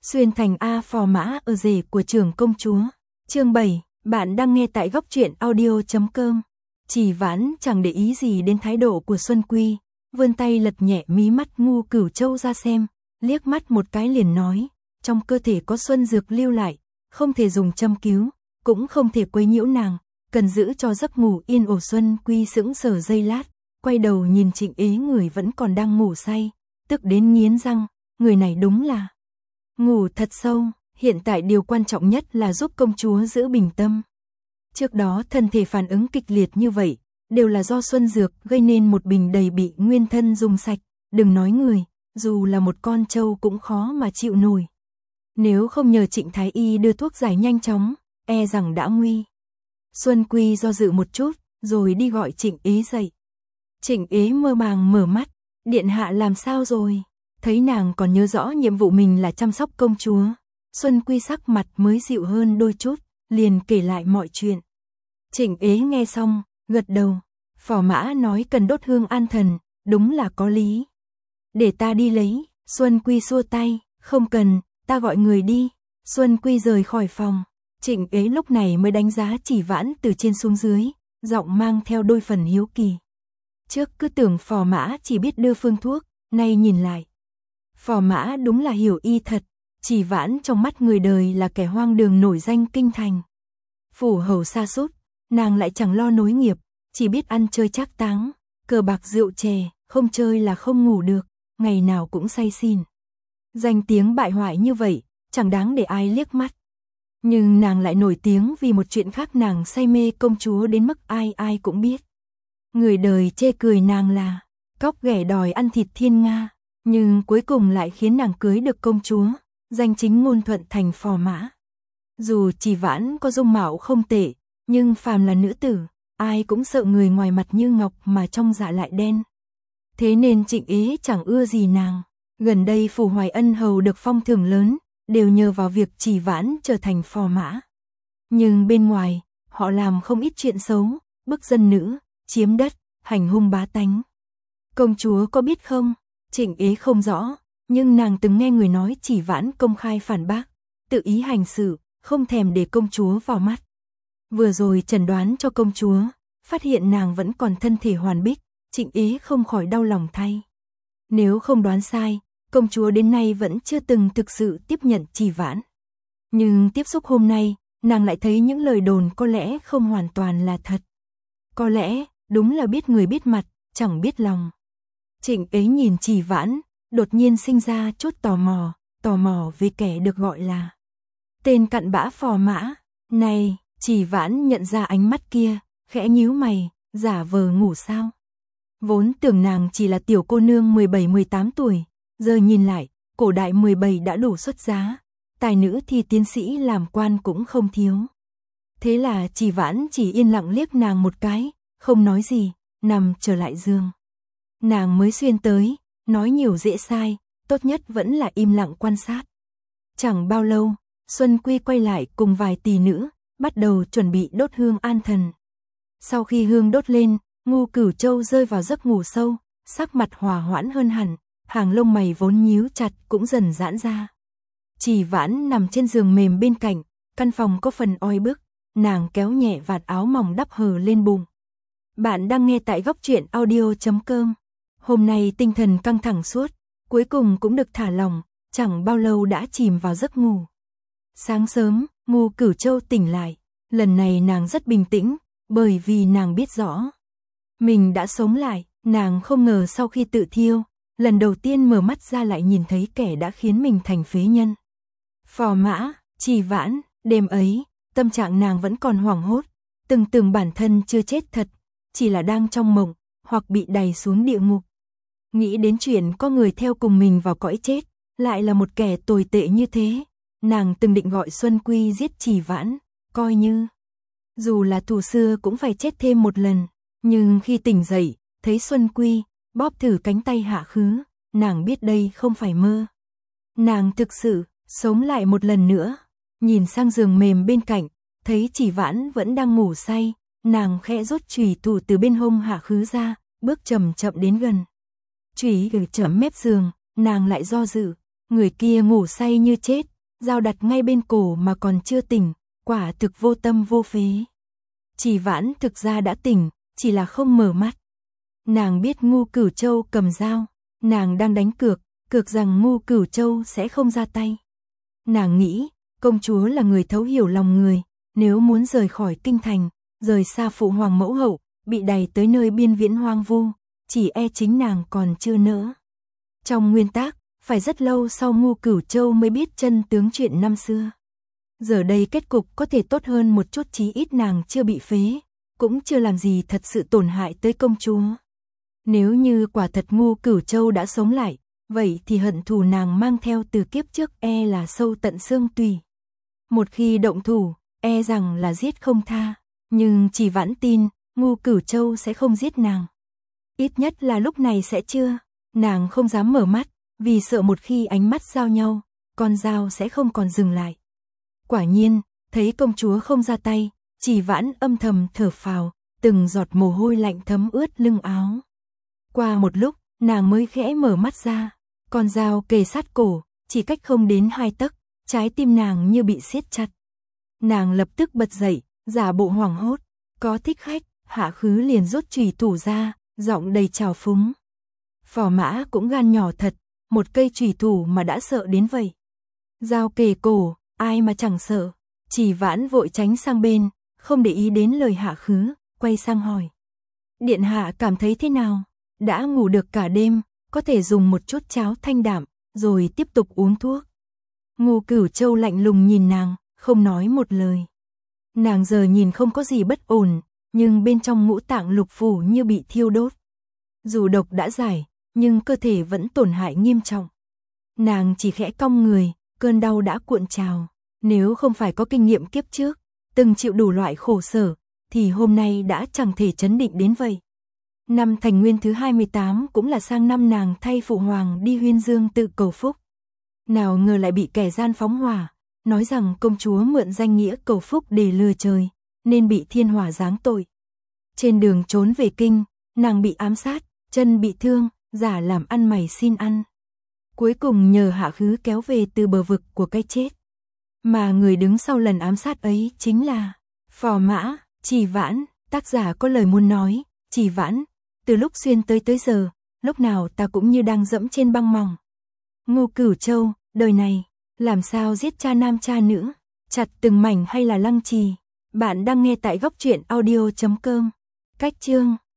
Xuyên thành A phò mã ở rể của trưởng công chúa. Chương 7, bạn đang nghe tại góc truyện audio.com. Chỉ Vãn chẳng để ý gì đến thái độ của Xuân Quy, vươn tay lật nhẹ mí mắt Ngu Cửu Châu ra xem, liếc mắt một cái liền nói, trong cơ thể có xuân dược lưu lại, không thể dùng châm cứu, cũng không thể quấy nhiễu nàng, cần giữ cho giấc ngủ yên ổn. Xuân Quy sững sờ giây lát, quay đầu nhìn Trịnh Ế người vẫn còn đang ngủ say, tức đến nghiến răng, người này đúng là ngủ thật sâu, hiện tại điều quan trọng nhất là giúp công chúa giữ bình tâm. Trước đó thân thể phản ứng kịch liệt như vậy, đều là do xuân dược gây nên, một bình đầy bị nguyên thân dùng sạch, đừng nói người, dù là một con trâu cũng khó mà chịu nổi. Nếu không nhờ Trịnh Thái Y đưa thuốc giải nhanh chóng, e rằng đã nguy. Xuân Quy do dự một chút, rồi đi gọi Trịnh Ế dậy. Trịnh Ế mơ màng mở mắt, điện hạ làm sao rồi? Thấy nàng còn nhớ rõ nhiệm vụ mình là chăm sóc công chúa, Xuân Quy sắc mặt mới dịu hơn đôi chút, liền kể lại mọi chuyện. Trịnh Ế nghe xong, gật đầu, phò mã nói cần đốt hương an thần, đúng là có lý. Để ta đi lấy. Xuân Quy xua tay, không cần, ta gọi người đi. Xuân Quy rời khỏi phòng, Trịnh Ế lúc này mới đánh giá Chỉ Vãn từ trên xuống dưới, giọng mang theo đôi phần hiếu kỳ. Trước cứ tưởng phò mã chỉ biết đưa phương thuốc, nay nhìn lại, phò mã đúng là hiểu y thật. Chỉ Vãn trong mắt người đời là kẻ hoang đường nổi danh kinh thành. Phủ hầu sa sút, nàng lại chẳng lo nối nghiệp, chỉ biết ăn chơi trác táng, cờ bạc rượu chè, không chơi là không ngủ được, ngày nào cũng say xỉn. Danh tiếng bại hoại như vậy, chẳng đáng để ai liếc mắt. Nhưng nàng lại nổi tiếng vì một chuyện khác, nàng say mê công chúa đến mức ai ai cũng biết. Người đời chê cười nàng là cóc ghẻ đòi ăn thịt thiên nga, nhưng cuối cùng lại khiến nàng cưới được công chúa, danh chính ngôn thuận thành phò mã. Dù Chỉ Vãn có dung mạo không tệ, nhưng phàm là nữ tử, ai cũng sợ người ngoài mặt như ngọc mà trong dạ lại đen. Thế nên Trịnh Ế chẳng ưa gì nàng. Gần đây phủ Hoài Ân hầu được phong thưởng lớn, đều nhờ vào việc Chỉ Vãn trở thành phò mã. Nhưng bên ngoài, họ làm không ít chuyện xấu, bức dân nữ, chiếm đất, hành hung bá tánh. Công chúa có biết không? Trịnh Ế không rõ, nhưng nàng từng nghe người nói Chỉ Vãn công khai phản bác, tự ý hành xử, không thèm để công chúa vào mắt. Vừa rồi chẩn đoán cho công chúa, phát hiện nàng vẫn còn thân thể hoàn bích, Trịnh Ế không khỏi đau lòng thay. Nếu không đoán sai, công chúa đến nay vẫn chưa từng thực sự tiếp nhận Chỉ Vãn. Nhưng tiếp xúc hôm nay, nàng lại thấy những lời đồn có lẽ không hoàn toàn là thật. Có lẽ, đúng là biết người biết mặt, chẳng biết lòng. Trịnh Ế nhìn Chỉ Vãn, đột nhiên sinh ra chút tò mò về kẻ được gọi là tên cặn bã phò mã. Này, Chỉ Vãn nhận ra ánh mắt kia, khẽ nhíu mày, giả vờ ngủ sao? Vốn tưởng nàng chỉ là tiểu cô nương 17-18 tuổi, giờ nhìn lại, cổ đại 17 đã đủ xuất giá, tài nữ thì tiến sĩ làm quan cũng không thiếu. Thế là Chỉ Vãn chỉ yên lặng liếc nàng một cái, không nói gì, nằm trở lại giường. Nàng mới xuyên tới, nói nhiều dễ sai, tốt nhất vẫn là im lặng quan sát. Chẳng bao lâu, Xuân Quy quay lại cùng vài tỷ nữ, bắt đầu chuẩn bị đốt hương an thần. Sau khi hương đốt lên, Ngu Cửu Châu rơi vào giấc ngủ sâu, sắc mặt hòa hoãn hơn hẳn, hàng lông mày vốn nhíu chặt cũng dần giãn ra. Chỉ Vãn nằm trên giường mềm bên cạnh, căn phòng có phần oi bức, nàng kéo nhẹ vạt áo mỏng đắp hờ lên bụng. Bạn đang nghe tại góc truyện audio.com. Hôm nay tinh thần căng thẳng suốt, cuối cùng cũng được thả lỏng, chẳng bao lâu đã chìm vào giấc ngủ. Sáng sớm, Ngu Cửu Châu tỉnh lại, lần này nàng rất bình tĩnh, bởi vì nàng biết rõ mình đã sống lại. Nàng không ngờ sau khi tự thiêu, lần đầu tiên mở mắt ra lại nhìn thấy kẻ đã khiến mình thành phế nhân. Phò mã, Chỉ Vãn. Đêm ấy, tâm trạng nàng vẫn còn hoảng hốt, tưởng bản thân chưa chết thật, chỉ là đang trong mộng, hoặc bị đày xuống địa ngục. Nghĩ đến chuyện có người theo cùng mình vào cõi chết, lại là một kẻ tồi tệ như thế, nàng từng định gọi Xuân Quy giết Chỉ Vãn, coi như dù là thù xưa cũng phải chết thêm một lần. Nhưng khi tỉnh dậy, thấy Xuân Quy bóp thử cánh tay hạ khứ, nàng biết đây không phải mơ. Nàng thực sự sống lại một lần nữa. Nhìn sang giường mềm bên cạnh, thấy Chỉ Vãn vẫn đang ngủ say, nàng khẽ rút chùy thủ từ bên hông hạ khứ ra, bước chậm chậm đến gần. Chùy chậm mép giường, nàng lại do dự, người kia ngủ say như chết, dao đặt ngay bên cổ mà còn chưa tỉnh, quả thực vô tâm vô phế. Chỉ Vãn thực ra đã tỉnh, chỉ là không mở mắt. Nàng biết Ngu Cửu Châu cầm dao, nàng đang đánh cược, cược rằng Ngu Cửu Châu sẽ không ra tay. Nàng nghĩ, công chúa là người thấu hiểu lòng người, nếu muốn rời khỏi kinh thành, rời xa phụ hoàng mẫu hậu, bị đày tới nơi biên viễn hoang vu, chỉ e chính nàng còn chưa nỡ. Trong nguyên tắc, phải rất lâu sau Ngu Cửu Châu mới biết chân tướng chuyện năm xưa. Giờ đây kết cục có thể tốt hơn một chút, chí ít nàng chưa bị phế, cũng chưa làm gì thật sự tổn hại tới công chúa. Nếu như quả thật Ngu Cửu Châu đã sống lại, vậy thì hận thù nàng mang theo từ kiếp trước e là sâu tận xương tủy. Một khi động thủ, e rằng là giết không tha, nhưng Chỉ Vãn tin, Ngu Cửu Châu sẽ không giết nàng. Ít nhất là lúc này sẽ chưa, nàng không dám mở mắt, vì sợ một khi ánh mắt giao nhau, con dao sẽ không còn dừng lại. Quả nhiên, thấy công chúa không ra tay, Chỉ Vãn âm thầm thở phào, từng giọt mồ hôi lạnh thấm ướt lưng áo. Qua một lúc, nàng mới khẽ mở mắt ra, con dao kề sát cổ, chỉ cách không đến 2 tấc, trái tim nàng như bị siết chặt. Nàng lập tức bật dậy, giả bộ hoảng hốt, có thích khách, Hạ Khứ liền rút chùy thủ ra, giọng đầy trào phúng. Phò Mã cũng gan nhỏ thật, một cây chùy thủ mà đã sợ đến vậy. Dao kề cổ, ai mà chẳng sợ. Chỉ Vãn vội tránh sang bên, không để ý đến lời Hạ Khứ, quay sang hỏi. Điện hạ cảm thấy thế nào? Đã ngủ được cả đêm, có thể dùng một chút cháo thanh đạm, rồi tiếp tục uống thuốc. Ngu Cửu Châu lạnh lùng nhìn nàng, không nói một lời. Nàng giờ nhìn không có gì bất ổn, nhưng bên trong ngũ tạng lục phủ như bị thiêu đốt. Dù độc đã giải, nhưng cơ thể vẫn tổn hại nghiêm trọng. Nàng chỉ khẽ cong người, cơn đau đã cuộn trào. Nếu không phải có kinh nghiệm kiếp trước, từng chịu đủ loại khổ sở, thì hôm nay đã chẳng thể trấn định đến vậy. Năm Thành Nguyên thứ 28 cũng là sang năm nàng thay phụ hoàng đi Huyên Dương tự cầu phúc. Nào ngờ lại bị kẻ gian phóng hỏa, nói rằng công chúa mượn danh nghĩa cầu phúc để lừa trời, nên bị thiên hỏa giáng tội. Trên đường trốn về kinh, nàng bị ám sát, chân bị thương, giả làm ăn mày xin ăn. Cuối cùng nhờ Hạ Khứ kéo về từ bờ vực của cái chết. Mà người đứng sau lần ám sát ấy chính là Phò Mã. Chỉ Vãn. Tác giả có lời muốn nói, Chỉ Vãn, từ lúc xuyên tới giờ, lúc nào ta cũng như đang dẫm trên băng mỏng. Ngu Cửu Châu, đời này, làm sao giết cha nam cha nữ, chặt từng mảnh hay là lăng trì. Bạn đang nghe tại góc truyện audio.com. Cách chương